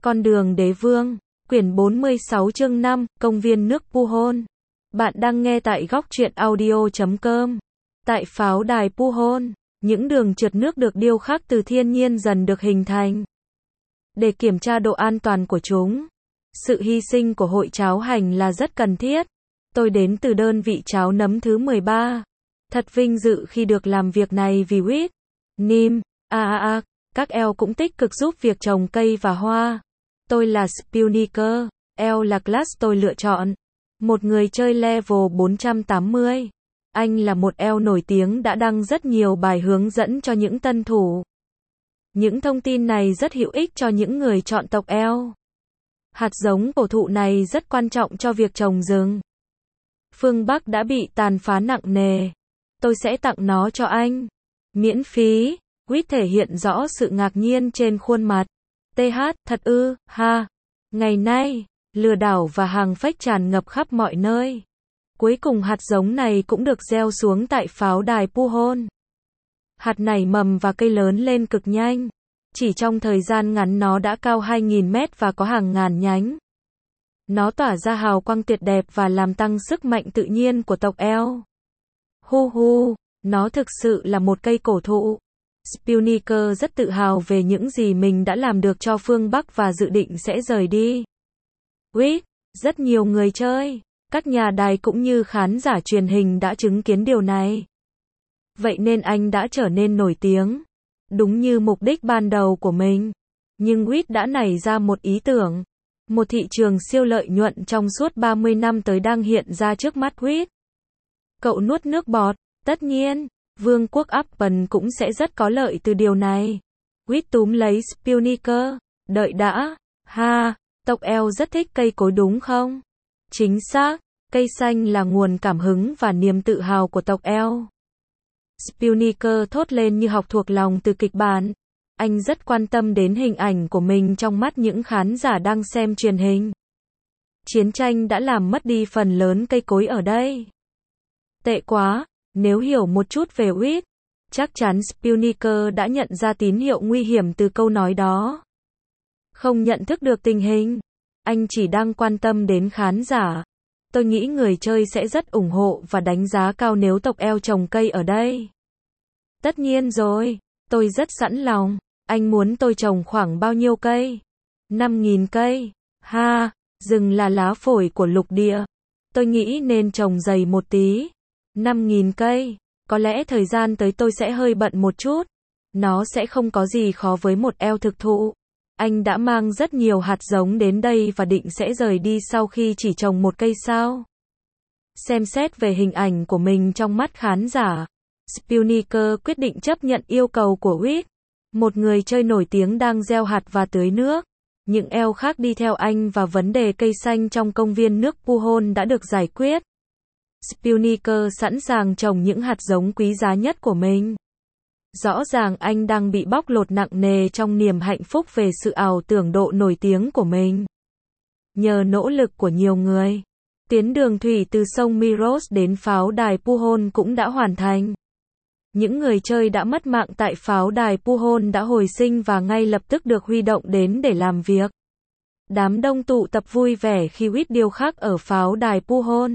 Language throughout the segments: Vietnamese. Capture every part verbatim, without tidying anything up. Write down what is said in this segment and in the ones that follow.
Con đường đế vương, quyển bốn mươi sáu chương năm, công viên nước Puhol. Bạn đang nghe tại góc truyện audio chấm com. Tại pháo đài Puhol, những đường trượt nước được điêu khắc từ thiên nhiên dần được hình thành. Để kiểm tra độ an toàn của chúng, sự hy sinh của hội cháo hành là rất cần thiết. Tôi đến từ đơn vị cháo nấm thứ mười ba. Thật vinh dự khi được làm việc này vì Whit, Nim, a a a, các eo cũng tích cực giúp việc trồng cây và hoa. Tôi là Spuniker, eo là class tôi lựa chọn. Một người chơi level bốn trăm tám mươi. Anh là một eo nổi tiếng đã đăng rất nhiều bài hướng dẫn cho những tân thủ. Những thông tin này rất hữu ích cho những người chọn tộc eo. Hạt giống cổ thụ này rất quan trọng cho việc trồng rừng. Phương Bắc đã bị tàn phá nặng nề. Tôi sẽ tặng nó cho anh. Miễn phí. Whit thể hiện rõ sự ngạc nhiên trên khuôn mặt. tê hát, thật ư, ha. Ngày nay, lừa đảo và hàng fake tràn ngập khắp mọi nơi. Cuối cùng hạt giống này cũng được gieo xuống tại pháo đài Puhol. Hạt nảy mầm và cây lớn lên cực nhanh. Chỉ trong thời gian ngắn nó đã cao hai nghìn mét và có hàng ngàn nhánh. Nó tỏa ra hào quang tuyệt đẹp và làm tăng sức mạnh tự nhiên của tộc eo. Hu hu, nó thực sự là một cây cổ thụ. Spuniker rất tự hào về những gì mình đã làm được cho phương Bắc và dự định sẽ rời đi. Whit, rất nhiều người chơi, các nhà đài cũng như khán giả truyền hình đã chứng kiến điều này. Vậy nên anh đã trở nên nổi tiếng. Đúng như mục đích ban đầu của mình. Nhưng Whit đã nảy ra một ý tưởng. Một thị trường siêu lợi nhuận trong suốt ba mươi năm tới đang hiện ra trước mắt Whit. Cậu nuốt nước bọt, tất nhiên. Vương quốc Apple cũng sẽ rất có lợi từ điều này. Whit túm lấy Spuniker. Đợi đã. Ha, tộc eo rất thích cây cối đúng không? Chính xác, cây xanh là nguồn cảm hứng và niềm tự hào của tộc eo. Spuniker thốt lên như học thuộc lòng từ kịch bản. Anh rất quan tâm đến hình ảnh của mình trong mắt những khán giả đang xem truyền hình. Chiến tranh đã làm mất đi phần lớn cây cối ở đây. Tệ quá. Nếu hiểu một chút về Whit, chắc chắn Spuniker đã nhận ra tín hiệu nguy hiểm từ câu nói đó. Không nhận thức được tình hình, anh chỉ đang quan tâm đến khán giả. Tôi nghĩ người chơi sẽ rất ủng hộ và đánh giá cao nếu tộc eo trồng cây ở đây. Tất nhiên rồi, tôi rất sẵn lòng. Anh muốn tôi trồng khoảng bao nhiêu cây? năm nghìn cây. Ha, rừng là lá phổi của lục địa. Tôi nghĩ nên trồng dày một tí. năm nghìn cây. Có lẽ thời gian tới tôi sẽ hơi bận một chút. Nó sẽ không có gì khó với một eo thực thụ. Anh đã mang rất nhiều hạt giống đến đây và định sẽ rời đi sau khi chỉ trồng một cây sao? Xem xét về hình ảnh của mình trong mắt khán giả, Spuniker quyết định chấp nhận yêu cầu của Whit. Một người chơi nổi tiếng đang gieo hạt và tưới nước. Những eo khác đi theo anh và vấn đề cây xanh trong công viên nước Puhol đã được giải quyết. Spuniker sẵn sàng trồng những hạt giống quý giá nhất của mình. Rõ ràng anh đang bị bóc lột nặng nề trong niềm hạnh phúc về sự ảo tưởng độ nổi tiếng của mình. Nhờ nỗ lực của nhiều người, tuyến đường thủy từ sông Miros đến pháo đài Puhol cũng đã hoàn thành. Những người chơi đã mất mạng tại pháo đài Puhol đã hồi sinh và ngay lập tức được huy động đến để làm việc. Đám đông tụ tập vui vẻ khi Whit điêu khắc ở pháo đài Puhol.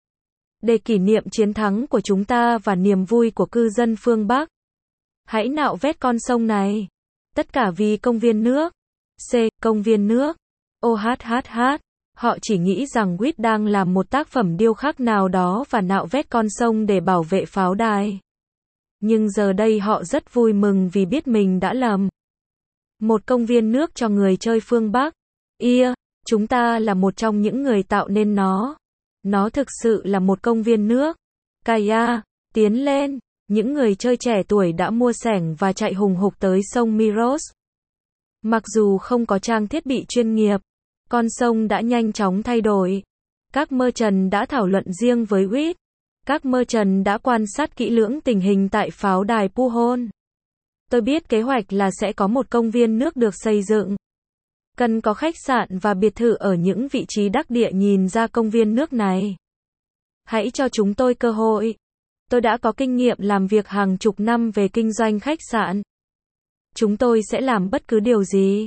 Để kỷ niệm chiến thắng của chúng ta và niềm vui của cư dân phương Bắc. Hãy nạo vét con sông này. Tất cả vì công viên nước. C. Công viên nước. Ô hát hát hát. Họ chỉ nghĩ rằng Whit đang làm một tác phẩm điêu khắc nào đó và nạo vét con sông để bảo vệ pháo đài. Nhưng giờ đây họ rất vui mừng vì biết mình đã lầm. Một công viên nước cho người chơi phương Bắc. Yeah, chúng ta là một trong những người tạo nên nó. Nó thực sự là một công viên nước. Kaya, tiến lên. Những người chơi trẻ tuổi đã mua xẻng và chạy hùng hục tới sông Miros. Mặc dù không có trang thiết bị chuyên nghiệp, con sông đã nhanh chóng thay đổi. Các merchant đã thảo luận riêng với Whit. Các merchant đã quan sát kỹ lưỡng tình hình tại pháo đài Puhol. Tôi biết kế hoạch là sẽ có một công viên nước được xây dựng. Cần có khách sạn và biệt thự ở những vị trí đắc địa nhìn ra công viên nước này. Hãy cho chúng tôi cơ hội. Tôi đã có kinh nghiệm làm việc hàng chục năm về kinh doanh khách sạn. Chúng tôi sẽ làm bất cứ điều gì.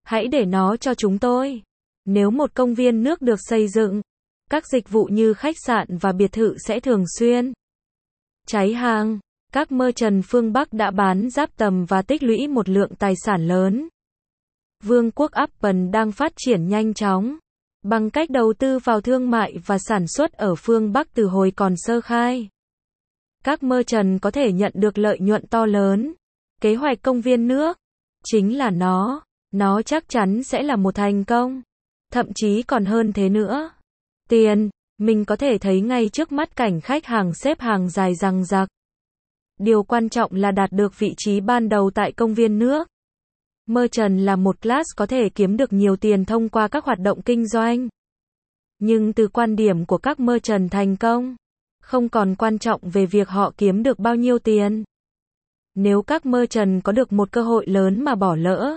Hãy để nó cho chúng tôi. Nếu một công viên nước được xây dựng, các dịch vụ như khách sạn và biệt thự sẽ thường xuyên cháy hàng. Các merchant phương Bắc đã bán giáp tầm và tích lũy một lượng tài sản lớn. Vương quốc Apple đang phát triển nhanh chóng bằng cách đầu tư vào thương mại và sản xuất ở phương Bắc từ hồi còn sơ khai. Các merchant có thể nhận được lợi nhuận to lớn. Kế hoạch công viên nước chính là nó. Nó chắc chắn sẽ là một thành công. Thậm chí còn hơn thế nữa. Tiền, mình có thể thấy ngay trước mắt cảnh khách hàng xếp hàng dài dằng dặc. Điều quan trọng là đạt được vị trí ban đầu tại công viên nước. Merchant là một class có thể kiếm được nhiều tiền thông qua các hoạt động kinh doanh. Nhưng từ quan điểm của các merchant thành công, không còn quan trọng về việc họ kiếm được bao nhiêu tiền. Nếu các merchant có được một cơ hội lớn mà bỏ lỡ,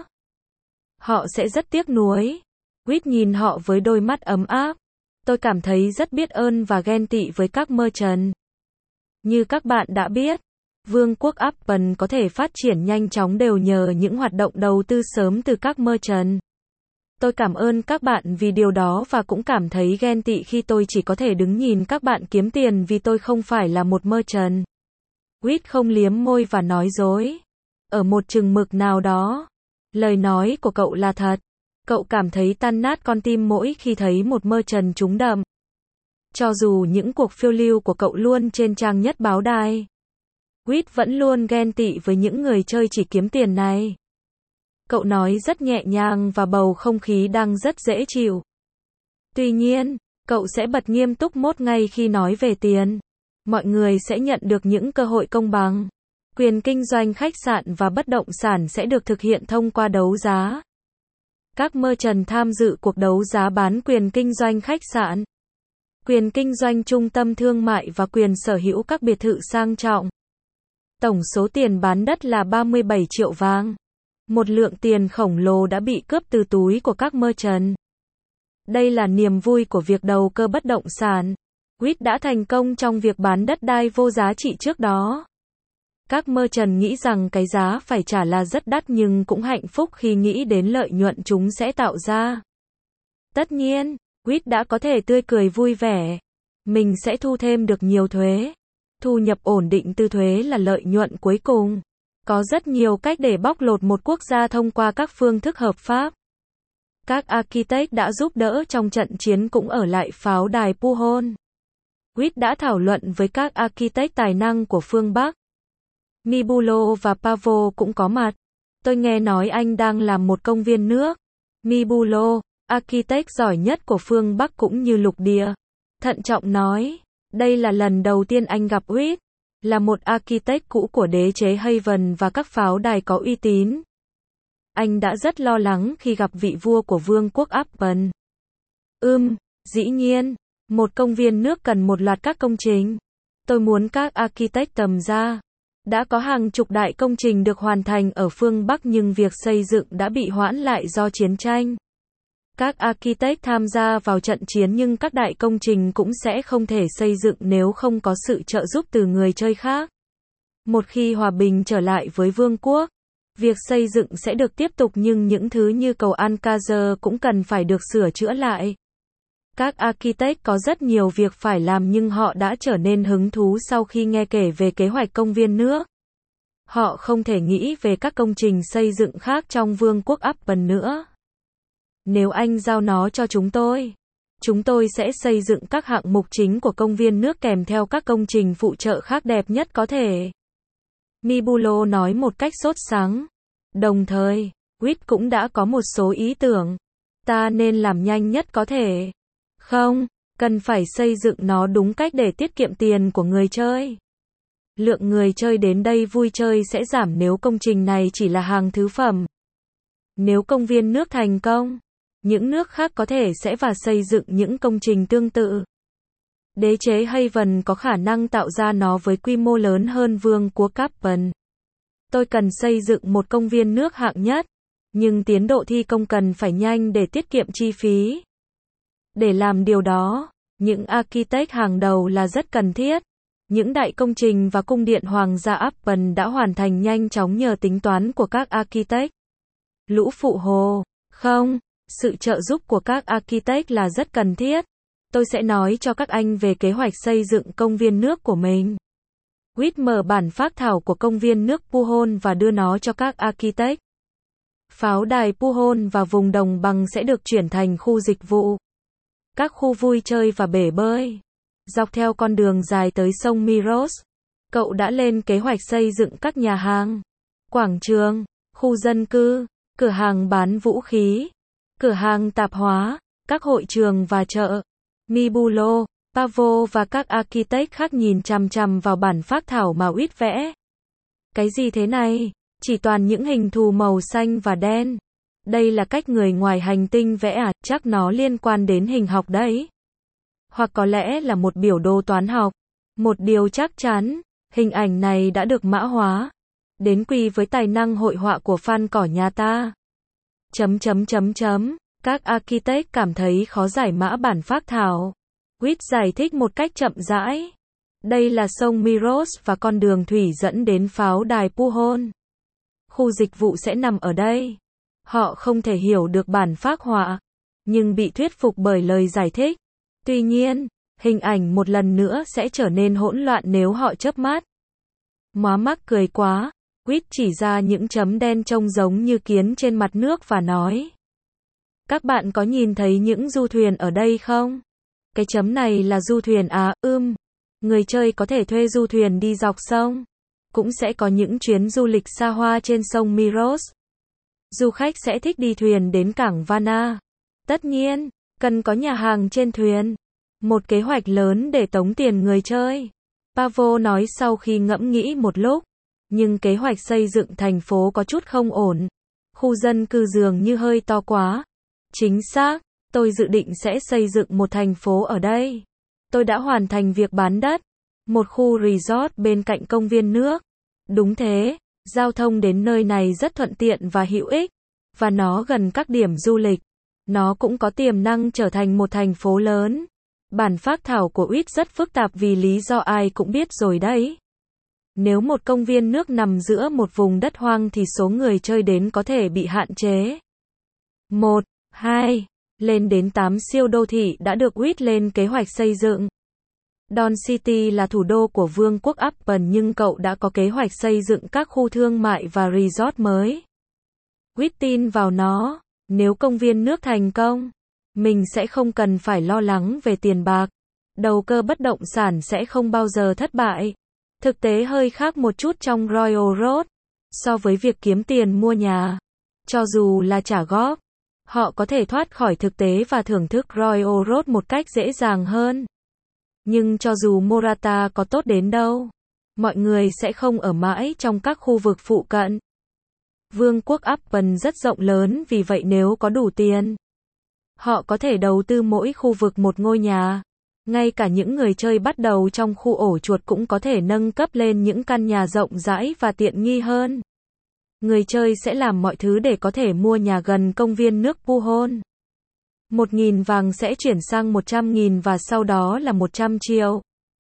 họ sẽ rất tiếc nuối. Quýt nhìn họ với đôi mắt ấm áp. Tôi cảm thấy rất biết ơn và ghen tị với các merchant. Như các bạn đã biết, Vương quốc Apple có thể phát triển nhanh chóng đều nhờ những hoạt động đầu tư sớm từ các merchant. Tôi cảm ơn các bạn vì điều đó và cũng cảm thấy ghen tị khi tôi chỉ có thể đứng nhìn các bạn kiếm tiền vì tôi không phải là một merchant. Quýt không liếm môi và nói dối. Ở một chừng mực nào đó, lời nói của cậu là thật. Cậu cảm thấy tan nát con tim mỗi khi thấy một merchant trúng đậm. Cho dù những cuộc phiêu lưu của cậu luôn trên trang nhất báo đài, Quýt vẫn luôn ghen tị với những người chơi chỉ kiếm tiền này. Cậu nói rất nhẹ nhàng và bầu không khí đang rất dễ chịu. Tuy nhiên, cậu sẽ bật nghiêm túc mốt ngay khi nói về tiền. Mọi người sẽ nhận được những cơ hội công bằng. Quyền kinh doanh khách sạn và bất động sản sẽ được thực hiện thông qua đấu giá. Các merchant tham dự cuộc đấu giá bán quyền kinh doanh khách sạn, quyền kinh doanh trung tâm thương mại và quyền sở hữu các biệt thự sang trọng. Tổng số tiền bán đất là ba mươi bảy triệu vàng. Một lượng tiền khổng lồ đã bị cướp từ túi của các merchant. Đây là niềm vui của việc đầu cơ bất động sản. Quýt đã thành công trong việc bán đất đai vô giá trị trước đó. Các merchant nghĩ rằng cái giá phải trả là rất đắt nhưng cũng hạnh phúc khi nghĩ đến lợi nhuận chúng sẽ tạo ra. Tất nhiên, Quýt đã có thể tươi cười vui vẻ. Mình sẽ thu thêm được nhiều thuế. Thu nhập ổn định từ thuế là lợi nhuận cuối cùng. Có rất nhiều cách để bóc lột một quốc gia thông qua các phương thức hợp pháp. Các architect đã giúp đỡ trong trận chiến cũng ở lại pháo đài Puhon. Quýt đã thảo luận với các architect tài năng của phương Bắc. Mibulo và Pavo cũng có mặt. Tôi nghe nói anh đang làm một công viên nước. Mibulo, architect giỏi nhất của phương Bắc cũng như lục địa, thận trọng nói. Đây là lần đầu tiên anh gặp Quýt, là một architect cũ của đế chế Haven và các pháo đài có uy tín. Anh đã rất lo lắng khi gặp vị vua của vương quốc Apple. Ừm, dĩ nhiên, một công viên nước cần một loạt các công trình. Tôi muốn các architect tầm ra. Đã có hàng chục đại công trình được hoàn thành ở phương Bắc nhưng việc xây dựng đã bị hoãn lại do chiến tranh. Các architect tham gia vào trận chiến nhưng các đại công trình cũng sẽ không thể xây dựng nếu không có sự trợ giúp từ người chơi khác. Một khi hòa bình trở lại với vương quốc, việc xây dựng sẽ được tiếp tục nhưng những thứ như cầu Alcázar cũng cần phải được sửa chữa lại. Các architect có rất nhiều việc phải làm nhưng họ đã trở nên hứng thú sau khi nghe kể về kế hoạch công viên nước. Họ không thể nghĩ về các công trình xây dựng khác trong vương quốc Apple nữa. Nếu anh giao nó cho chúng tôi, chúng tôi sẽ xây dựng các hạng mục chính của công viên nước kèm theo các công trình phụ trợ khác đẹp nhất có thể. Mibulo nói một cách sốt sắng. Đồng thời, Quýt cũng đã có một số ý tưởng. Ta nên làm nhanh nhất có thể. Không, cần phải xây dựng nó đúng cách để tiết kiệm tiền của người chơi. Lượng người chơi đến đây vui chơi sẽ giảm nếu công trình này chỉ là hàng thứ phẩm. Nếu công viên nước thành công, những nước khác có thể sẽ và xây dựng những công trình tương tự. Đế chế Haven có khả năng tạo ra nó với quy mô lớn hơn vương quốc Apple. Tôi cần xây dựng một công viên nước hạng nhất, nhưng tiến độ thi công cần phải nhanh để tiết kiệm chi phí. Để làm điều đó, những architect hàng đầu là rất cần thiết. Những đại công trình và cung điện hoàng gia Apple đã hoàn thành nhanh chóng nhờ tính toán của các architect. Lũ phụ hồ. Không, sự trợ giúp của các architect là rất cần thiết. Tôi sẽ nói cho các anh về kế hoạch xây dựng công viên nước của mình. Quýt mở bản phác thảo của công viên nước Puhon và đưa nó cho các architect. Pháo đài Puhon và vùng đồng bằng sẽ được chuyển thành khu dịch vụ, các khu vui chơi và bể bơi. Dọc theo con đường dài tới sông Miros, cậu đã lên kế hoạch xây dựng các nhà hàng, quảng trường, khu dân cư, cửa hàng bán vũ khí, cửa hàng tạp hóa, các hội trường và chợ. Mibulo, Pavo và các architect khác nhìn chằm chằm vào bản phác thảo mà Quýt vẽ. Cái gì thế này? Chỉ toàn những hình thù màu xanh và đen. Đây là cách người ngoài hành tinh vẽ à? Chắc nó liên quan đến hình học đấy. Hoặc có lẽ là một biểu đồ toán học. Một điều chắc chắn, hình ảnh này đã được mã hóa. Đến quy với tài năng hội họa của fan cỏ nhà ta. Chấm chấm chấm chấm. Các architect cảm thấy khó giải mã bản phác thảo. Quýt giải thích một cách chậm rãi. Đây là sông Miros và con đường thủy dẫn đến pháo đài Puhon. Khu dịch vụ sẽ nằm ở đây. Họ không thể hiểu được bản phác họa, nhưng bị thuyết phục bởi lời giải thích. Tuy nhiên, hình ảnh một lần nữa sẽ trở nên hỗn loạn nếu họ chớp mắt. Móa mắc cười quá, Quýt chỉ ra những chấm đen trông giống như kiến trên mặt nước và nói. Các bạn có nhìn thấy những du thuyền ở đây không? Cái chấm này là du thuyền à, ưm. Người chơi có thể thuê du thuyền đi dọc sông. Cũng sẽ có những chuyến du lịch xa hoa trên sông Miros. Du khách sẽ thích đi thuyền đến cảng Varna. Tất nhiên, cần có nhà hàng trên thuyền. Một kế hoạch lớn để tống tiền người chơi. Pavo nói sau khi ngẫm nghĩ một lúc. Nhưng kế hoạch xây dựng thành phố có chút không ổn. Khu dân cư dường như hơi to quá. Chính xác, tôi dự định sẽ xây dựng một thành phố ở đây. Tôi đã hoàn thành việc bán đất. Một khu resort bên cạnh công viên nước. Đúng thế, giao thông đến nơi này rất thuận tiện và hữu ích. Và nó gần các điểm du lịch. Nó cũng có tiềm năng trở thành một thành phố lớn. Bản phác thảo của Quýt rất phức tạp vì lý do ai cũng biết rồi đấy. Nếu một công viên nước nằm giữa một vùng đất hoang thì số người chơi đến có thể bị hạn chế. một, hai, lên đến tám siêu đô thị đã được Quýt lên kế hoạch xây dựng. Don City là thủ đô của Vương quốc Upton nhưng cậu đã có kế hoạch xây dựng các khu thương mại và resort mới. Quýt tin vào nó, nếu công viên nước thành công, mình sẽ không cần phải lo lắng về tiền bạc. Đầu cơ bất động sản sẽ không bao giờ thất bại. Thực tế hơi khác một chút trong Royal Road, so với việc kiếm tiền mua nhà. Cho dù là trả góp, họ có thể thoát khỏi thực tế và thưởng thức Royal Road một cách dễ dàng hơn. Nhưng cho dù Morata có tốt đến đâu, mọi người sẽ không ở mãi trong các khu vực phụ cận. Vương quốc Upton rất rộng lớn vì vậy nếu có đủ tiền, họ có thể đầu tư mỗi khu vực một ngôi nhà. Ngay cả những người chơi bắt đầu trong khu ổ chuột cũng có thể nâng cấp lên những căn nhà rộng rãi và tiện nghi hơn. Người chơi sẽ làm mọi thứ để có thể mua nhà gần công viên nước Puhon. Một nghìn vàng sẽ chuyển sang một trăm nghìn và sau đó là một trăm triệu.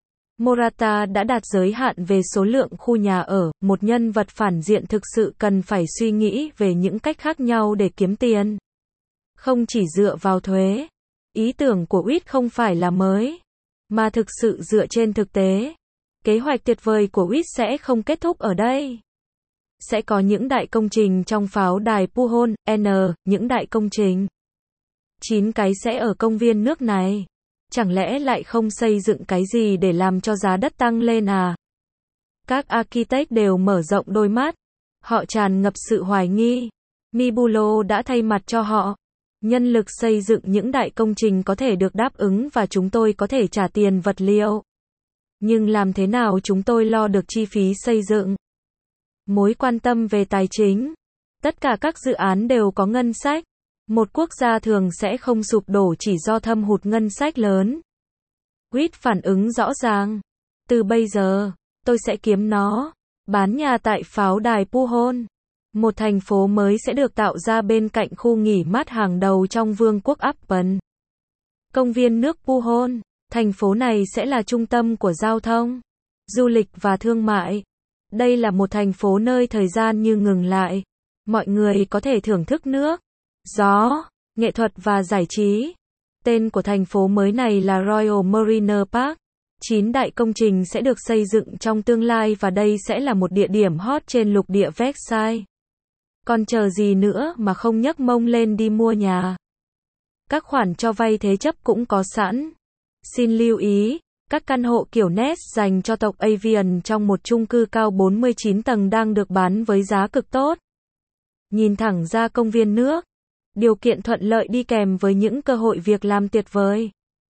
Morata đã đạt giới hạn về số lượng khu nhà ở, một nhân vật phản diện thực sự cần phải suy nghĩ về những cách khác nhau để kiếm tiền. Không chỉ dựa vào thuế. Ý tưởng của Quýt không phải là mới, mà thực sự dựa trên thực tế. Kế hoạch tuyệt vời của Quýt sẽ không kết thúc ở đây. Sẽ có những đại công trình trong pháo đài Puhon, N, những đại công trình. chín cái sẽ ở công viên nước này. Chẳng lẽ lại không xây dựng cái gì để làm cho giá đất tăng lên à? Các architect đều mở rộng đôi mắt. Họ tràn ngập sự hoài nghi. Mibulo đã thay mặt cho họ. Nhân lực xây dựng những đại công trình có thể được đáp ứng và chúng tôi có thể trả tiền vật liệu. Nhưng làm thế nào chúng tôi lo được chi phí xây dựng? Mối quan tâm về tài chính. Tất cả các dự án đều có ngân sách. Một quốc gia thường sẽ không sụp đổ chỉ do thâm hụt ngân sách lớn. Quýt phản ứng rõ ràng. Từ bây giờ, tôi sẽ kiếm nó. Bán nhà tại pháo đài Puhon. Một thành phố mới sẽ được tạo ra bên cạnh khu nghỉ mát hàng đầu trong Vương quốc Upton. Công viên nước Puhon. Thành phố này sẽ là trung tâm của giao thông, du lịch và thương mại. Đây là một thành phố nơi thời gian như ngừng lại. Mọi người có thể thưởng thức nước, gió, nghệ thuật và giải trí. Tên của thành phố mới này là Royal Mariner Park. Chín đại công trình sẽ được xây dựng trong tương lai và đây sẽ là một địa điểm hot trên lục địa Versailles. Còn chờ gì nữa mà không nhấc mông lên đi mua nhà. Các khoản cho vay thế chấp cũng có sẵn. Xin lưu ý, các căn hộ kiểu nest dành cho tộc Avian trong một chung cư cao bốn mươi chín tầng đang được bán với giá cực tốt. Nhìn thẳng ra công viên nước. Điều kiện thuận lợi đi kèm với những cơ hội việc làm tuyệt vời.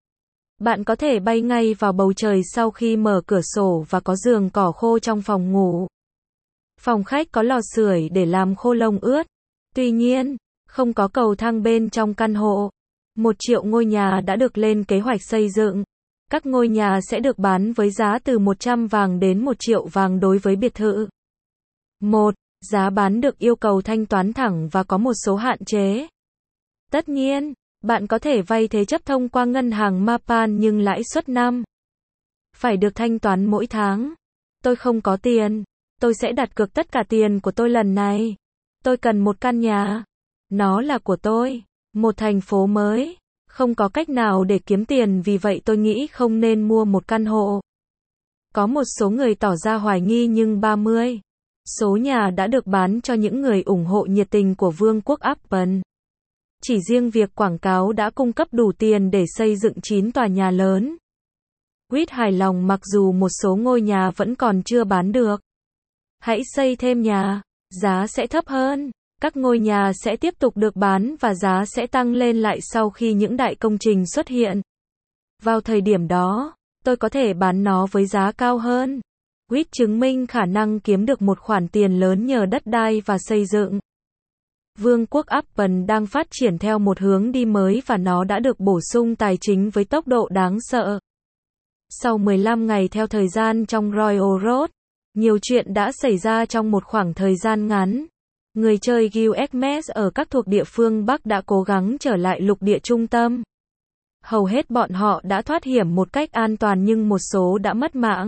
Bạn có thể bay ngay vào bầu trời sau khi mở cửa sổ và có giường cỏ khô trong phòng ngủ. Phòng khách có lò sưởi để làm khô lông ướt. Tuy nhiên, không có cầu thang bên trong căn hộ. Một triệu ngôi nhà đã được lên kế hoạch xây dựng. Các ngôi nhà sẽ được bán với giá từ một trăm vàng đến một triệu vàng đối với biệt thự. một. Giá bán được yêu cầu thanh toán thẳng và có một số hạn chế. Tất nhiên, bạn có thể vay thế chấp thông qua ngân hàng Mapan nhưng lãi suất năm. Phải được thanh toán mỗi tháng. Tôi không có tiền. Tôi sẽ đặt cược tất cả tiền của tôi lần này. Tôi cần một căn nhà. Nó là của tôi. Một thành phố mới. Không có cách nào để kiếm tiền vì vậy tôi nghĩ không nên mua một căn hộ. Có một số người tỏ ra hoài nghi nhưng ba mươi. Số nhà đã được bán cho những người ủng hộ nhiệt tình của Vương quốc Apple. Chỉ riêng việc quảng cáo đã cung cấp đủ tiền để xây dựng chín tòa nhà lớn. Reed hài lòng mặc dù một số ngôi nhà vẫn còn chưa bán được. Hãy xây thêm nhà, giá sẽ thấp hơn. Các ngôi nhà sẽ tiếp tục được bán và giá sẽ tăng lên lại sau khi những đại công trình xuất hiện. Vào thời điểm đó, tôi có thể bán nó với giá cao hơn. Reed chứng minh khả năng kiếm được một khoản tiền lớn nhờ đất đai và xây dựng. Vương quốc Apple đang phát triển theo một hướng đi mới và nó đã được bổ sung tài chính với tốc độ đáng sợ. Sau mười lăm ngày theo thời gian trong Royal Road, nhiều chuyện đã xảy ra trong một khoảng thời gian ngắn. Người chơi Gilgamesh ở các thuộc địa phương Bắc đã cố gắng trở lại lục địa trung tâm. Hầu hết bọn họ đã thoát hiểm một cách an toàn nhưng một số đã mất mạng.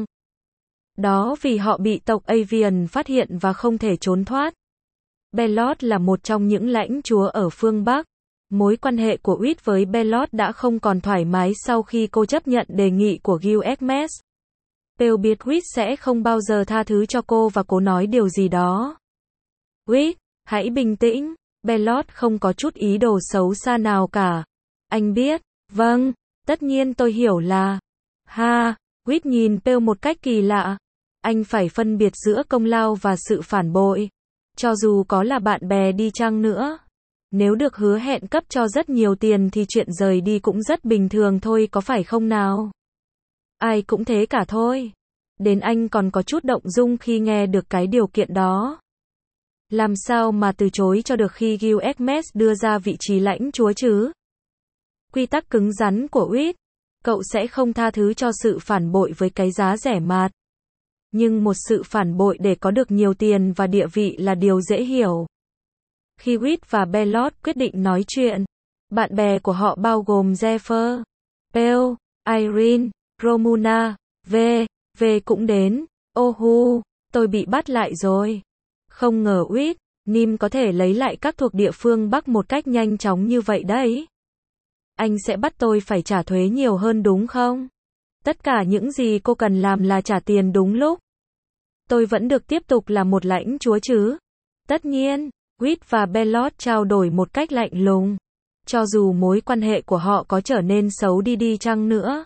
Đó vì họ bị tộc Avian phát hiện và không thể trốn thoát. Belot là một trong những lãnh chúa ở phương Bắc. Mối quan hệ của Reed với Belot đã không còn thoải mái sau khi cô chấp nhận đề nghị của Gilgamesh. Pale biết Reed sẽ không bao giờ tha thứ cho cô và cố nói điều gì đó. Reed, hãy bình tĩnh. Belot không có chút ý đồ xấu xa nào cả. Anh biết. Vâng, tất nhiên tôi hiểu là. Ha, Reed nhìn Pale một cách kỳ lạ. Anh phải phân biệt giữa công lao và sự phản bội. Cho dù có là bạn bè đi chăng nữa. Nếu được hứa hẹn cấp cho rất nhiều tiền thì chuyện rời đi cũng rất bình thường thôi có phải không nào? Ai cũng thế cả thôi. Đến anh còn có chút động dung khi nghe được cái điều kiện đó. Làm sao mà từ chối cho được khi Gilgamesh đưa ra vị trí lãnh chúa chứ? Quy tắc cứng rắn của Reed. Cậu sẽ không tha thứ cho sự phản bội với cái giá rẻ mạt. Nhưng một sự phản bội để có được nhiều tiền và địa vị là điều dễ hiểu. Khi Reed và Belot quyết định nói chuyện, bạn bè của họ bao gồm Zephyr, Pale, Irene, Romuna, V, V cũng đến. Ô hu, tôi bị bắt lại rồi. Không ngờ Reed, Nim có thể lấy lại các thuộc địa phương Bắc một cách nhanh chóng như vậy đấy. Anh sẽ bắt tôi phải trả thuế nhiều hơn đúng không? Tất cả những gì cô cần làm là trả tiền đúng lúc. Tôi vẫn được tiếp tục là một lãnh chúa chứ? Tất nhiên, Reed và Belot trao đổi một cách lạnh lùng. Cho dù mối quan hệ của họ có trở nên xấu đi đi chăng nữa.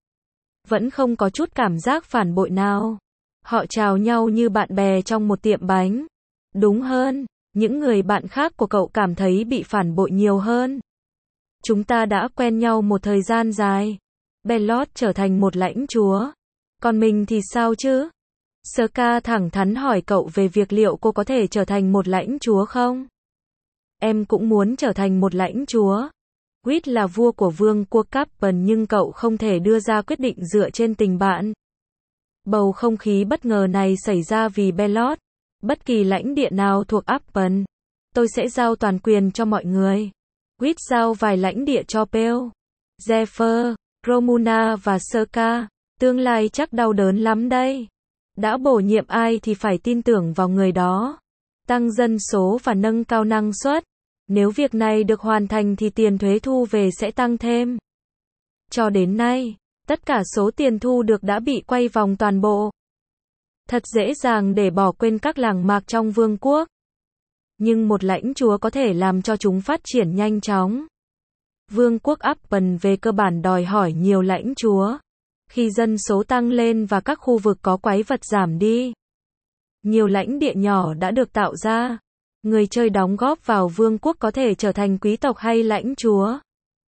Vẫn không có chút cảm giác phản bội nào. Họ chào nhau như bạn bè trong một tiệm bánh. Đúng hơn, những người bạn khác của cậu cảm thấy bị phản bội nhiều hơn. Chúng ta đã quen nhau một thời gian dài. Belot trở thành một lãnh chúa. Còn mình thì sao chứ? Ska thẳng thắn hỏi cậu về việc liệu cô có thể trở thành một lãnh chúa không? Em cũng muốn trở thành một lãnh chúa. Reed là vua của vương quốc Capel nhưng cậu không thể đưa ra quyết định dựa trên tình bạn. Bầu không khí bất ngờ này xảy ra vì Belot. Bất kỳ lãnh địa nào thuộc Apple, tôi sẽ giao toàn quyền cho mọi người. Reed giao vài lãnh địa cho Pale, Zephyr, Romuna và Ska. Tương lai chắc đau đớn lắm đây. Đã bổ nhiệm ai thì phải tin tưởng vào người đó. Tăng dân số và nâng cao năng suất. Nếu việc này được hoàn thành thì tiền thuế thu về sẽ tăng thêm. Cho đến nay, tất cả số tiền thu được đã bị quay vòng toàn bộ. Thật dễ dàng để bỏ quên các làng mạc trong vương quốc. Nhưng một lãnh chúa có thể làm cho chúng phát triển nhanh chóng. Vương quốc Appen về cơ bản đòi hỏi nhiều lãnh chúa. Khi dân số tăng lên và các khu vực có quái vật giảm đi, nhiều lãnh địa nhỏ đã được tạo ra. Người chơi đóng góp vào vương quốc có thể trở thành quý tộc hay lãnh chúa.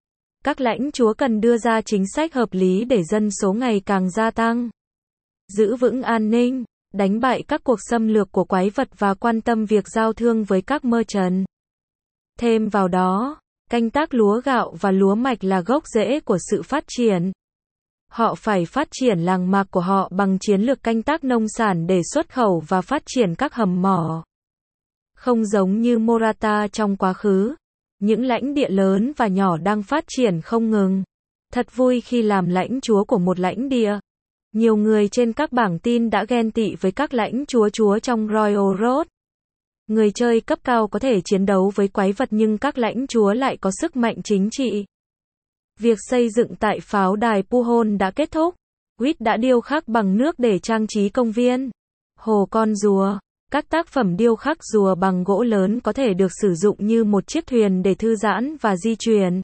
Các lãnh chúa cần đưa ra chính sách hợp lý để dân số ngày càng gia tăng. Giữ vững an ninh, đánh bại các cuộc xâm lược của quái vật và quan tâm việc giao thương với các merchant. Thêm vào đó, canh tác lúa gạo và lúa mạch là gốc rễ của sự phát triển. Họ phải phát triển làng mạc của họ bằng chiến lược canh tác nông sản để xuất khẩu và phát triển các hầm mỏ. Không giống như Morata trong quá khứ, những lãnh địa lớn và nhỏ đang phát triển không ngừng. Thật vui khi làm lãnh chúa của một lãnh địa. Nhiều người trên các bảng tin đã ghen tị với các lãnh chúa chúa trong Royal Road. Người chơi cấp cao có thể chiến đấu với quái vật nhưng các lãnh chúa lại có sức mạnh chính trị. Việc xây dựng tại pháo đài Puhon đã kết thúc. Quýt đã điêu khắc bằng nước để trang trí công viên. Hồ con rùa. Các tác phẩm điêu khắc rùa bằng gỗ lớn có thể được sử dụng như một chiếc thuyền để thư giãn và di chuyển.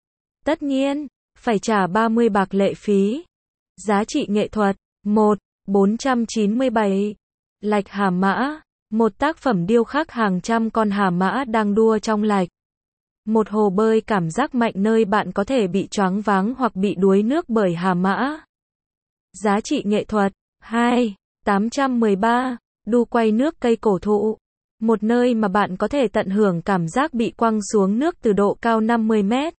Tất nhiên, phải trả ba mươi bạc lệ phí. Giá trị nghệ thuật. một. bốn trăm chín mươi bảy. Lạch Hà Mã. Một tác phẩm điêu khắc hàng trăm con hà mã đang đua trong lạch. Một hồ bơi cảm giác mạnh nơi bạn có thể bị choáng váng hoặc bị đuối nước bởi hà mã. Giá trị nghệ thuật. hai. tám trăm mười ba. Đu quay nước cây cổ thụ. Một nơi mà bạn có thể tận hưởng cảm giác bị quăng xuống nước từ độ cao năm mươi mét.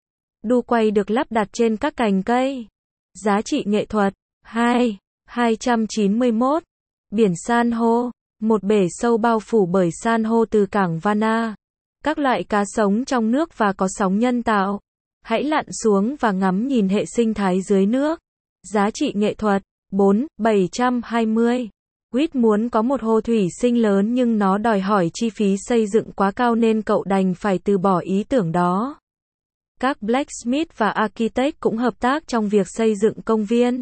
Đu quay được lắp đặt trên các cành cây. Giá trị nghệ thuật. hai. hai trăm chín mươi mốt. Biển san hô. Một bể sâu bao phủ bởi san hô từ cảng Vanna. Các loại cá sống trong nước và có sóng nhân tạo. Hãy lặn xuống và ngắm nhìn hệ sinh thái dưới nước. Giá trị nghệ thuật. bốn. bảy trăm hai mươi. Quýt muốn có một hồ thủy sinh lớn nhưng nó đòi hỏi chi phí xây dựng quá cao nên cậu đành phải từ bỏ ý tưởng đó. Các blacksmith và architect cũng hợp tác trong việc xây dựng công viên.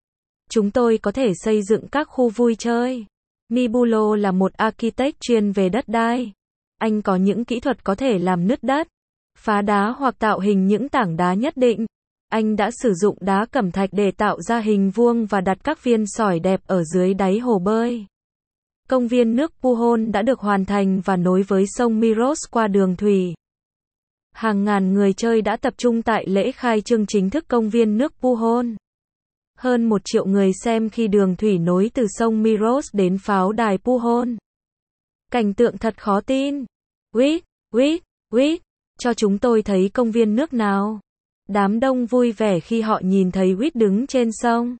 Chúng tôi có thể xây dựng các khu vui chơi. Mibulo là một architect chuyên về đất đai. Anh có những kỹ thuật có thể làm nứt đất, phá đá hoặc tạo hình những tảng đá nhất định. Anh đã sử dụng đá cẩm thạch để tạo ra hình vuông và đặt các viên sỏi đẹp ở dưới đáy hồ bơi. Công viên nước Puhon đã được hoàn thành và nối với sông Miros qua đường thủy. Hàng ngàn người chơi đã tập trung tại lễ khai trương chính thức công viên nước Puhon. Hơn một triệu người xem khi đường thủy nối từ sông Miros đến pháo đài Puhon. Cảnh tượng thật khó tin. Quýt, quýt, quýt, cho chúng tôi thấy công viên nước nào. Đám đông vui vẻ khi họ nhìn thấy Quýt đứng trên sông.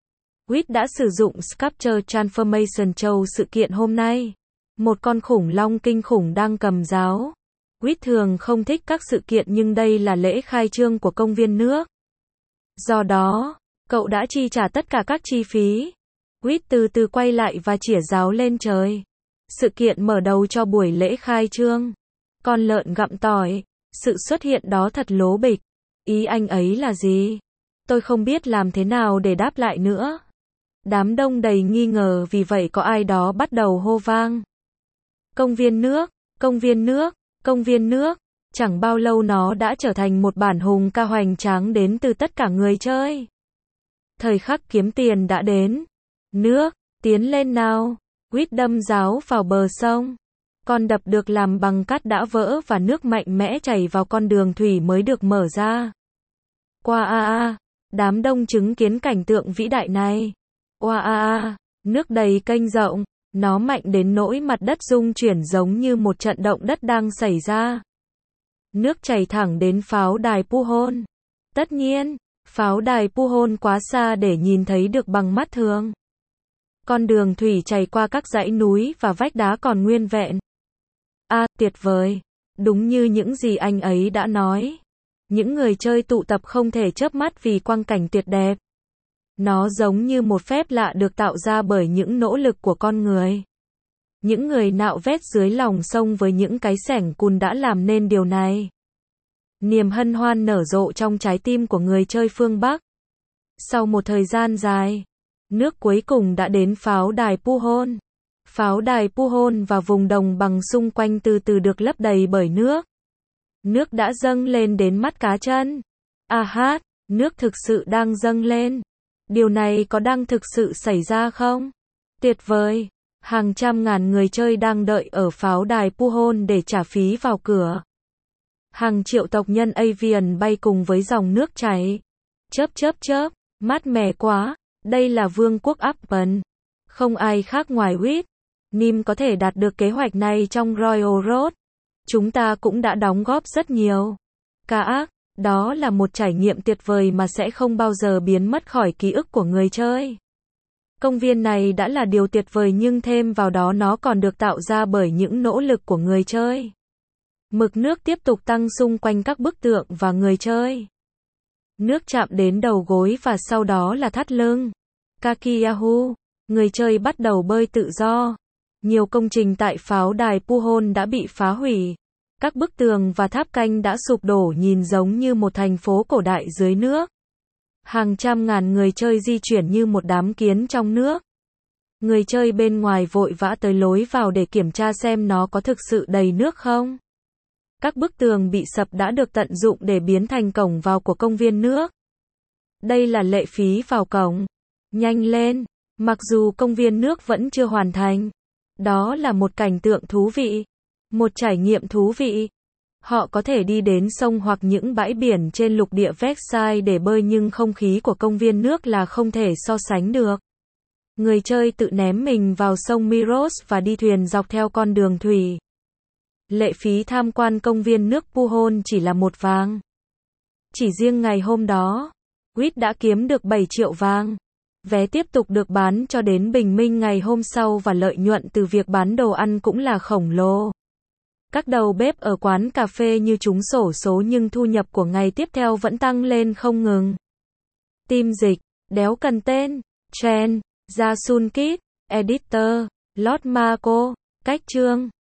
Quýt đã sử dụng Sculpture Transformation Show sự kiện hôm nay. Một con khủng long kinh khủng đang cầm giáo. Quýt thường không thích các sự kiện nhưng đây là lễ khai trương của công viên nước. Do đó, cậu đã chi trả tất cả các chi phí. Quýt từ từ quay lại và chĩa giáo lên trời. Sự kiện mở đầu cho buổi lễ khai trương. Con lợn gặm tỏi. Sự xuất hiện đó thật lố bịch. Ý anh ấy là gì? Tôi không biết làm thế nào để đáp lại nữa. Đám đông đầy nghi ngờ vì vậy có ai đó bắt đầu hô vang. Công viên nước, công viên nước, công viên nước. Chẳng bao lâu nó đã trở thành một bản hùng ca hoành tráng đến từ tất cả người chơi. Thời khắc kiếm tiền đã đến. Nước, tiến lên nào. Quýt đâm giáo vào bờ sông. Con đập được làm bằng cát đã vỡ và nước mạnh mẽ chảy vào con đường thủy mới được mở ra. Qua a a, đám đông chứng kiến cảnh tượng vĩ đại này. Qua a a, nước đầy kênh rộng, nó mạnh đến nỗi mặt đất rung chuyển giống như một trận động đất đang xảy ra. Nước chảy thẳng đến pháo đài Puhon. Tất nhiên, pháo đài Puhon quá xa để nhìn thấy được bằng mắt thường. Con đường thủy chảy qua các dãy núi và vách đá còn nguyên vẹn. À, tuyệt vời. Đúng như những gì anh ấy đã nói. Những người chơi tụ tập không thể chớp mắt vì quang cảnh tuyệt đẹp. Nó giống như một phép lạ được tạo ra bởi những nỗ lực của con người. Những người nạo vét dưới lòng sông với những cái xẻng cùn đã làm nên điều này. Niềm hân hoan nở rộ trong trái tim của người chơi phương Bắc. Sau một thời gian dài, nước cuối cùng đã đến pháo đài Puhon. Pháo đài Puhon và vùng đồng bằng xung quanh từ từ được lấp đầy bởi nước. Nước đã dâng lên đến mắt cá chân. À hát, nước thực sự đang dâng lên. Điều này có đang thực sự xảy ra không? Tuyệt vời! Hàng trăm ngàn người chơi đang đợi ở pháo đài Puhon để trả phí vào cửa. Hàng triệu tộc nhân Avian bay cùng với dòng nước chảy. Chớp chớp chớp, mát mẻ quá. Đây là vương quốc Appen. Không ai khác ngoài Huýt. Nim có thể đạt được kế hoạch này trong Royal Road. Chúng ta cũng đã đóng góp rất nhiều. Ca ác, đó là một trải nghiệm tuyệt vời mà sẽ không bao giờ biến mất khỏi ký ức của người chơi. Công viên này đã là điều tuyệt vời nhưng thêm vào đó nó còn được tạo ra bởi những nỗ lực của người chơi. Mực nước tiếp tục tăng xung quanh các bức tượng và người chơi. Nước chạm đến đầu gối và sau đó là thắt lưng. Kakiyahu, người chơi bắt đầu bơi tự do. Nhiều công trình tại pháo đài Puhon đã bị phá hủy. Các bức tường và tháp canh đã sụp đổ nhìn giống như một thành phố cổ đại dưới nước. Hàng trăm ngàn người chơi di chuyển như một đám kiến trong nước. Người chơi bên ngoài vội vã tới lối vào để kiểm tra xem nó có thực sự đầy nước không. Các bức tường bị sập đã được tận dụng để biến thành cổng vào của công viên nước. Đây là lệ phí vào cổng. Nhanh lên, mặc dù công viên nước vẫn chưa hoàn thành. Đó là một cảnh tượng thú vị. Một trải nghiệm thú vị. Họ có thể đi đến sông hoặc những bãi biển trên lục địa Versailles để bơi nhưng không khí của công viên nước là không thể so sánh được. Người chơi tự ném mình vào sông Miros và đi thuyền dọc theo con đường thủy. Lệ phí tham quan công viên nước Puhon chỉ là một vàng. Chỉ riêng ngày hôm đó, Huýt đã kiếm được bảy triệu vàng. Vé tiếp tục được bán cho đến bình minh ngày hôm sau và lợi nhuận từ việc bán đồ ăn cũng là khổng lồ. Các đầu bếp ở quán cà phê như trúng xổ số nhưng thu nhập của ngày tiếp theo vẫn tăng lên không ngừng. Team dịch, đéo cần tên, Trend, Jasun Kit, Editor, Lord Marco, cách chương.